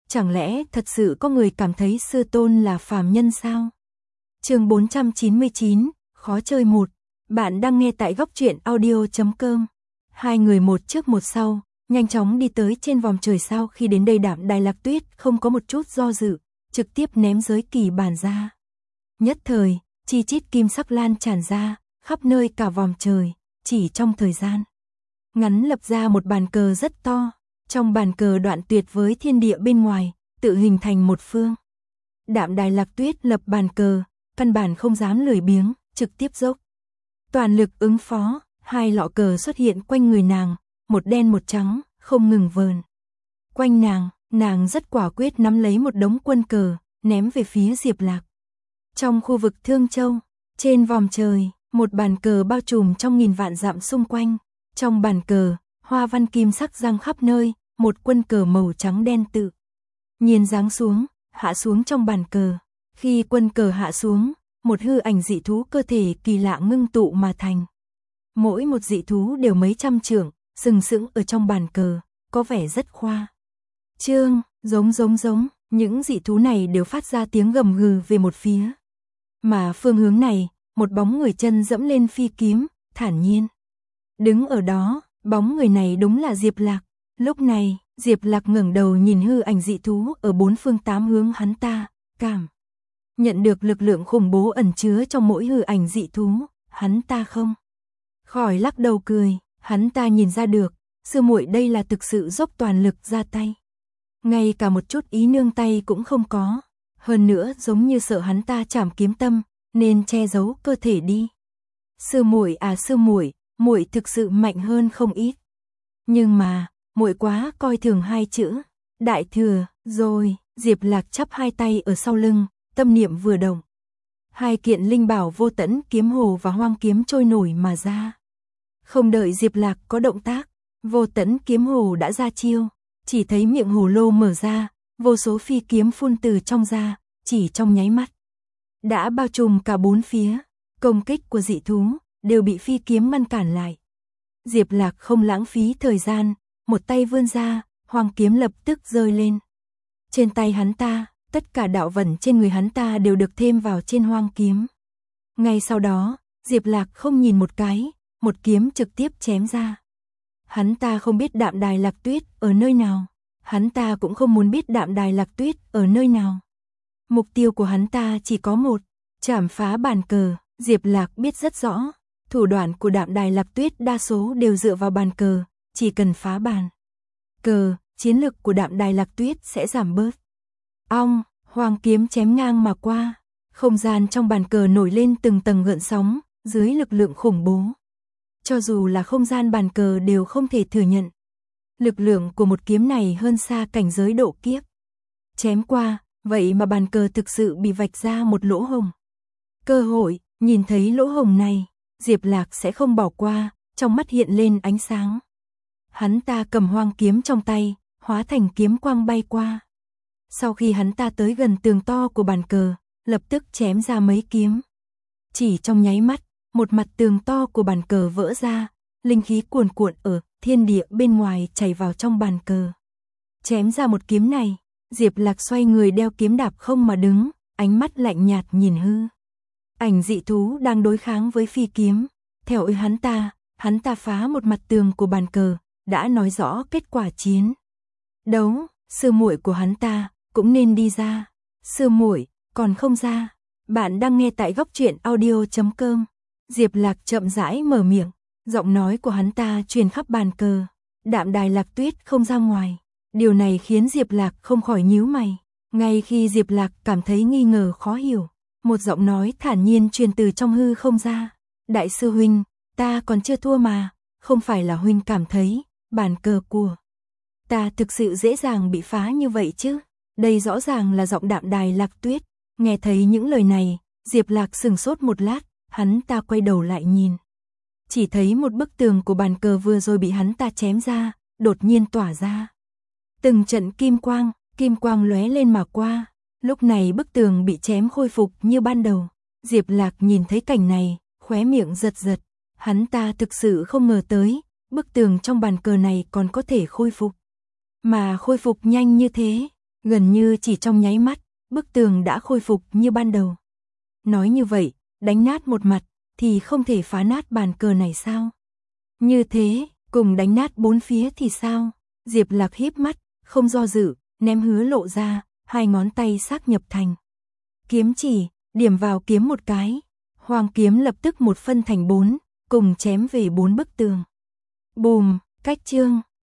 Chẳng lẽ thật sự có người cảm thấy sư tôn là phàm nhân sao? Chương 499, khó chơi 1. Bạn đang nghe tại góc truyện audio.com. Hai người một trước một sau, nhanh chóng đi tới trên vòm trời. Sau khi đến đây, Đạm Đài Lạc Tuyết không có một chút do dự, trực tiếp ném giới kỳ bản ra. Nhất thời, chi chít kim sắc lan tràn ra, khắp nơi cả vòm trời, chỉ trong thời gian ngắn lập ra một bàn cờ rất to. Trong bàn cờ đoạn tuyệt với thiên địa bên ngoài, tự hình thành một phương. Đạm Đài Lạc Tuyết lập bàn cờ, căn bản không dám lười biếng, trực tiếp dốc toàn lực ứng phó. Hai lọ cờ xuất hiện quanh người nàng, một đen một trắng, không ngừng vờn quanh nàng. Nàng rất quả quyết nắm lấy một đống quân cờ, ném về phía Diệp Lạc. Trong khu vực Thương Châu, trên vòm trời, một bàn cờ bao trùm trong nghìn vạn dặm xung quanh. Trong bàn cờ, hoa văn kim sắc giăng khắp nơi, một quân cờ màu trắng đen tự nhiên giáng xuống, hạ xuống trong bàn cờ. Khi quân cờ hạ xuống, một hư ảnh dị thú cơ thể kỳ lạ ngưng tụ mà thành. Mỗi một dị thú đều mấy trăm trượng, sừng sững ở trong bàn cờ, có vẻ rất khoa trương, giống. Những dị thú này đều phát ra tiếng gầm gừ về một phía. Mà phương hướng này, một bóng người chân dẫm lên phi kiếm, thản nhiên đứng ở đó. Bóng người này đúng là Diệp Lạc. Lúc này, Diệp Lạc ngẩng đầu nhìn hư ảnh dị thú ở bốn phương tám hướng. Hắn ta cảm nhận được lực lượng khủng bố ẩn chứa trong mỗi hư ảnh dị thú. Hắn ta không khỏi lắc đầu cười. Hắn ta nhìn ra được, sư muội đây là thực sự dốc toàn lực ra tay, ngay cả một chút ý nương tay cũng không có. Hơn nữa giống như sợ hắn ta chảm kiếm tâm, nên che giấu cơ thể đi. Sư muội à sư muội, muội thực sự mạnh hơn không ít. Nhưng mà, muội quá coi thường hai chữ đại thừa rồi. Diệp Lạc chắp hai tay ở sau lưng, tâm niệm vừa động, hai kiện linh bảo Vô Tẫn kiếm hồ và Hoang kiếm trôi nổi mà ra. Không đợi Diệp Lạc có động tác, Vô Tẫn kiếm hồ đã ra chiêu. Chỉ thấy miệng hồ lô mở ra, vô số phi kiếm phun từ trong ra, chỉ trong nháy mắt đã bao trùm cả bốn phía. Công kích của dị thú đều bị phi kiếm ngăn cản lại. Diệp Lạc không lãng phí thời gian, một tay vươn ra, Hoang kiếm lập tức rơi lên trên tay hắn ta. Tất cả đạo vận trên người hắn ta đều được thêm vào trên Hoang kiếm. Ngay sau đó, Diệp Lạc không nhìn một cái, một kiếm trực tiếp chém ra. Hắn ta không biết Đạm Đài Lạc Tuyết ở nơi nào, hắn ta cũng không muốn biết Đạm Đài Lạc Tuyết ở nơi nào. Mục tiêu của hắn ta chỉ có một, chảm phá bàn cờ. Diệp Lạc biết rất rõ, thủ đoạn của Đạm Đài Lạc Tuyết đa số đều dựa vào bàn cờ, chỉ cần phá bàn cờ, chiến lực của Đạm Đài Lạc Tuyết sẽ giảm bớt. Ong, Hoang kiếm chém ngang mà qua, không gian trong bàn cờ nổi lên từng tầng gợn sóng, dưới lực lượng khủng bố. Cho dù là không gian bàn cờ đều không thể thừa nhận. Lực lượng của một kiếm này hơn xa cảnh giới độ kiếp. Chém qua, vậy mà bàn cờ thực sự bị vạch ra một lỗ hổng. Cơ hội, nhìn thấy lỗ hổng này, Diệp Lạc sẽ không bỏ qua, trong mắt hiện lên ánh sáng. Hắn ta cầm Hoang kiếm trong tay, hóa thành kiếm quang bay qua. Sau khi hắn ta tới gần tường to của bàn cờ, lập tức chém ra mấy kiếm. Chỉ trong nháy mắt, một mặt tường to của bàn cờ vỡ ra, linh khí cuồn cuộn ở thiên địa bên ngoài chảy vào trong bàn cờ. Chém ra một kiếm này, Diệp Lạc xoay người đeo kiếm đạp không mà đứng, ánh mắt lạnh nhạt nhìn hư ảnh dị thú đang đối kháng với phi kiếm. Theo ý hắn ta phá một mặt tường của bàn cờ, đã nói rõ kết quả chiến đấu. Sư muội của hắn ta cũng nên đi ra. Sư muội còn không ra. Bạn đang nghe tại góc truyện audio.com. Diệp Lạc chậm rãi mở miệng, giọng nói của hắn ta truyền khắp bàn cờ. Đạm Đài Lạc Tuyết không ra ngoài. Điều này khiến Diệp Lạc không khỏi nhíu mày. Ngay khi Diệp Lạc cảm thấy nghi ngờ khó hiểu, một giọng nói thản nhiên truyền từ trong hư không ra. Đại sư huynh, ta còn chưa thua mà, không phải là huynh cảm thấy bàn cờ của ta thực sự dễ dàng bị phá như vậy chứ? Đây rõ ràng là giọng Đạm Đài Lạc Tuyết. Nghe thấy những lời này, Diệp Lạc sừng sốt một lát, hắn ta quay đầu lại nhìn. Chỉ thấy một bức tường của bàn cờ vừa rồi bị hắn ta chém ra, đột nhiên tỏa ra từng trận kim quang lóe lên mà qua. Lúc này bức tường bị chém khôi phục như ban đầu. Diệp Lạc nhìn thấy cảnh này, khóe miệng giật giật. Hắn ta thực sự không ngờ tới, bức tường trong bàn cờ này còn có thể khôi phục. Mà khôi phục nhanh như thế. Gần như chỉ trong nháy mắt, bức tường đã khôi phục như ban đầu. Nói như vậy, đánh nát một mặt, thì không thể phá nát bàn cờ này sao? Như thế, cùng đánh nát bốn phía thì sao? Diệp Lạc híp mắt, không do dự, ném hứa lộ ra, hai ngón tay xác nhập thành kiếm chỉ, điểm vào kiếm một cái. Hoàng kiếm lập tức một phân thành bốn, cùng chém về bốn bức tường. Bùm, cách chương.